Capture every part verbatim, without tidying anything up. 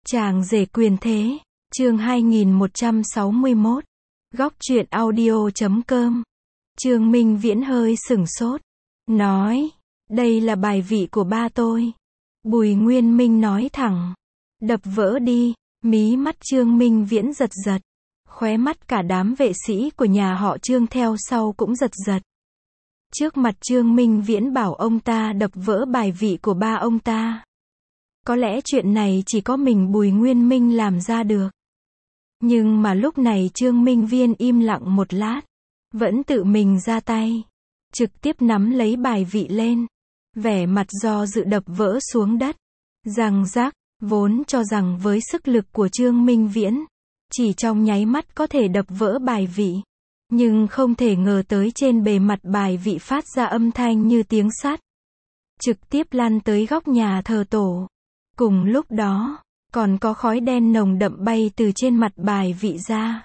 Chàng rể quyền thế, chương hai nghìn một trăm sáu mươi mốt, góc truyện audio chấm com. Trương Minh Viễn hơi sửng sốt, nói, đây là bài vị của ba tôi. Bùi Nguyên Minh nói thẳng, đập vỡ đi, mí mắt Trương Minh Viễn giật giật, khóe mắt cả đám vệ sĩ của nhà họ Trương theo sau cũng giật giật. Trước mặt Trương Minh Viễn bảo ông ta đập vỡ bài vị của ba ông ta. Có lẽ chuyện này chỉ có mình Bùi Nguyên Minh làm ra được. Nhưng mà lúc này Trương Minh Viễn im lặng một lát, vẫn tự mình ra tay, trực tiếp nắm lấy bài vị lên, vẻ mặt do dự đập vỡ xuống đất. Răng rác, vốn cho rằng với sức lực của Trương Minh Viễn, chỉ trong nháy mắt có thể đập vỡ bài vị. Nhưng không thể ngờ tới trên bề mặt bài vị phát ra âm thanh như tiếng sắt, trực tiếp lăn tới góc nhà thờ tổ. Cùng lúc đó, còn có khói đen nồng đậm bay từ trên mặt bài vị ra,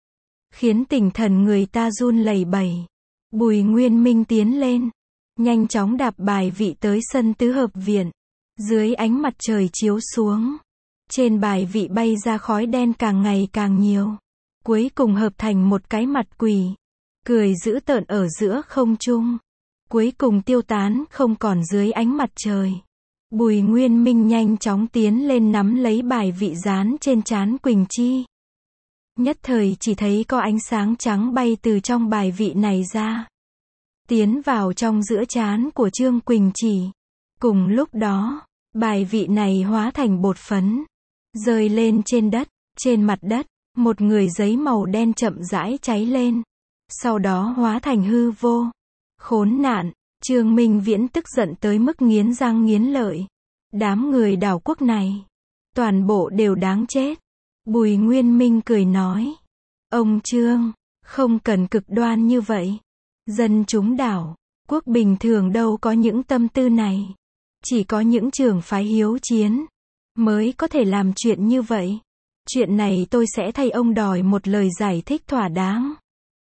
khiến tinh thần người ta run lẩy bẩy. Bùi Nguyên Minh tiến lên, nhanh chóng đạp bài vị tới sân tứ hợp viện. Dưới ánh mặt trời chiếu xuống, trên bài vị bay ra khói đen càng ngày càng nhiều, cuối cùng hợp thành một cái mặt quỷ, cười dữ tợn ở giữa không trung, cuối cùng tiêu tán không còn dưới ánh mặt trời. Bùi Nguyên Minh nhanh chóng tiến lên nắm lấy bài vị dán trên trán Quỳnh Chi. Nhất thời chỉ thấy có ánh sáng trắng bay từ trong bài vị này ra, tiến vào trong giữa trán của Trương Quỳnh Chỉ. Cùng lúc đó, bài vị này hóa thành bột phấn, rơi lên trên đất. Trên mặt đất, một người giấy màu đen chậm rãi cháy lên, sau đó hóa thành hư vô. Khốn nạn! Trương Minh Viễn tức giận tới mức nghiến răng nghiến lợi. Đám người đảo quốc này, toàn bộ đều đáng chết. Bùi Nguyên Minh cười nói, ông Trương, không cần cực đoan như vậy. Dân chúng đảo quốc bình thường đâu có những tâm tư này. Chỉ có những trường phái hiếu chiến mới có thể làm chuyện như vậy. Chuyện này tôi sẽ thay ông đòi một lời giải thích thỏa đáng.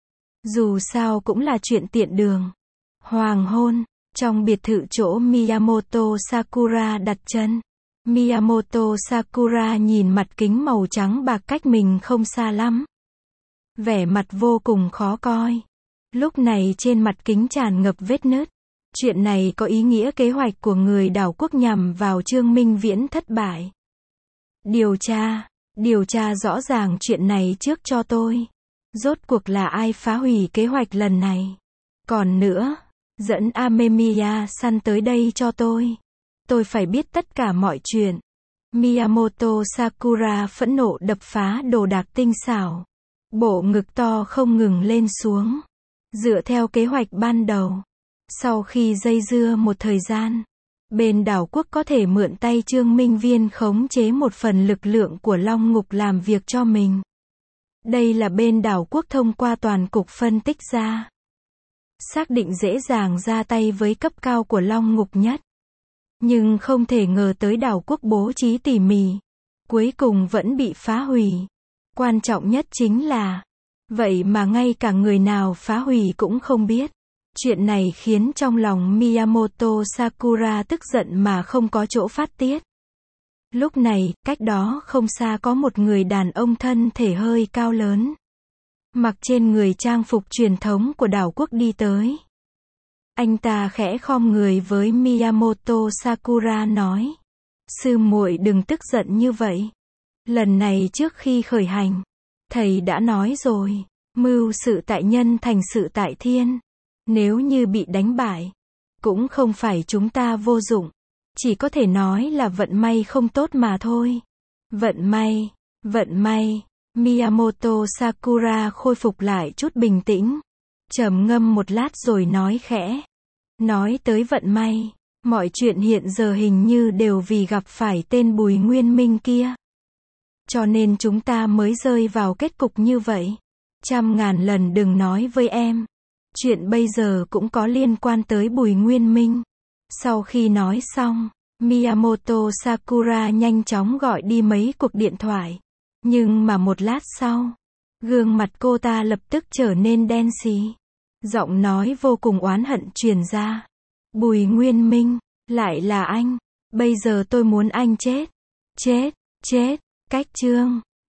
Dù sao cũng là chuyện tiện đường. Hoàng hôn, trong biệt thự chỗ Miyamoto Sakura đặt chân. Miyamoto Sakura nhìn mặt kính màu trắng bạc cách mình không xa lắm, vẻ mặt vô cùng khó coi. Lúc này trên mặt kính tràn ngập vết nứt. Chuyện này có ý nghĩa kế hoạch của người đảo quốc nhằm vào Trương Minh Viễn thất bại. Điều tra, điều tra rõ ràng chuyện này trước cho tôi. Rốt cuộc là ai phá hủy kế hoạch lần này? Còn nữa, dẫn Amemiya-san tới đây cho tôi. Tôi phải biết tất cả mọi chuyện. Miyamoto Sakura phẫn nộ đập phá đồ đạc tinh xảo, bộ ngực to không ngừng lên xuống. Dựa theo kế hoạch ban đầu, sau khi dây dưa một thời gian, bên đảo quốc có thể mượn tay Trương Minh Viễn khống chế một phần lực lượng của Long Ngục làm việc cho mình. Đây là bên đảo quốc thông qua toàn cục phân tích ra, xác định dễ dàng ra tay với cấp cao của Long Ngục nhất. Nhưng không thể ngờ tới đảo quốc bố trí tỉ mỉ, cuối cùng vẫn bị phá hủy. Quan trọng nhất chính là, vậy mà ngay cả người nào phá hủy cũng không biết. Chuyện này khiến trong lòng Miyamoto Sakura tức giận mà không có chỗ phát tiết. Lúc này, cách đó không xa có một người đàn ông thân thể hơi cao lớn, mặc trên người trang phục truyền thống của đảo quốc đi tới. Anh ta khẽ khom người với Miyamoto Sakura nói, sư muội đừng tức giận như vậy. Lần này trước khi khởi hành, thầy đã nói rồi, mưu sự tại nhân thành sự tại thiên. Nếu như bị đánh bại, cũng không phải chúng ta vô dụng, chỉ có thể nói là vận may không tốt mà thôi. Vận may, vận may. Miyamoto Sakura khôi phục lại chút bình tĩnh, trầm ngâm một lát rồi nói khẽ. Nói tới vận may, mọi chuyện hiện giờ hình như đều vì gặp phải tên Bùi Nguyên Minh kia. Cho nên chúng ta mới rơi vào kết cục như vậy. Trăm ngàn lần đừng nói với em. Chuyện bây giờ cũng có liên quan tới Bùi Nguyên Minh. Sau khi nói xong, Miyamoto Sakura nhanh chóng gọi đi mấy cuộc điện thoại. Nhưng mà một lát sau, gương mặt cô ta lập tức trở nên đen xì. Giọng nói vô cùng oán hận truyền ra. Bùi Nguyên Minh, lại là anh. Bây giờ tôi muốn anh chết. Chết, chết. Cách chương